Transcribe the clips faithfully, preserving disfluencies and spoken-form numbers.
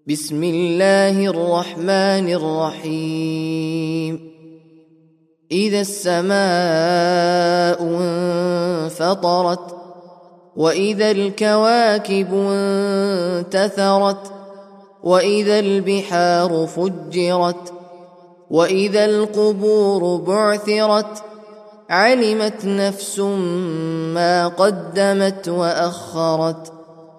بسم الله الرحمن الرحيم إذا السماء انفطرت وإذا الكواكب انتثرت وإذا البحار فجرت وإذا القبور بعثرت علمت نفس ما قدمت وأخرت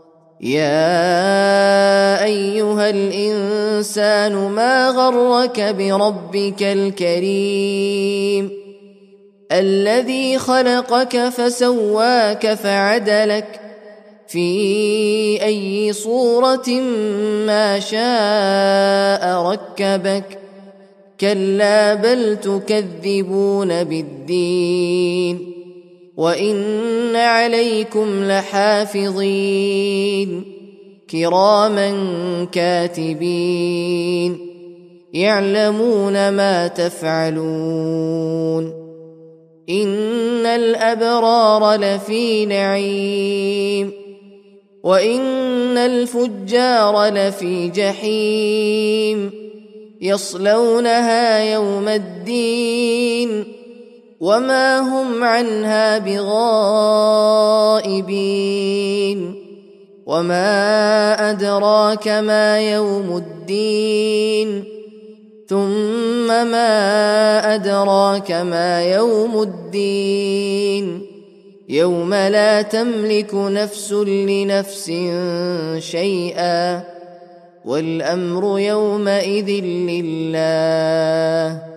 يا أيها الإنسان ما غرك بربك الكريم الذي خلقك فسواك فعدلك في أي صورة ما شاء ركبك كلا بل تكذبون بالدين وإن عليكم لحافظين كراما كاتبين يعلمون ما تفعلون إن الأبرار لفي نعيم وإن الفجار لفي جحيم يصلونها يوم الدين وما هم عنها بغائبين وما أدراك ما يوم الدين ثم ما أدراك ما يوم الدين يوم لا تملك نفس لنفس شيئا والأمر يومئذ لله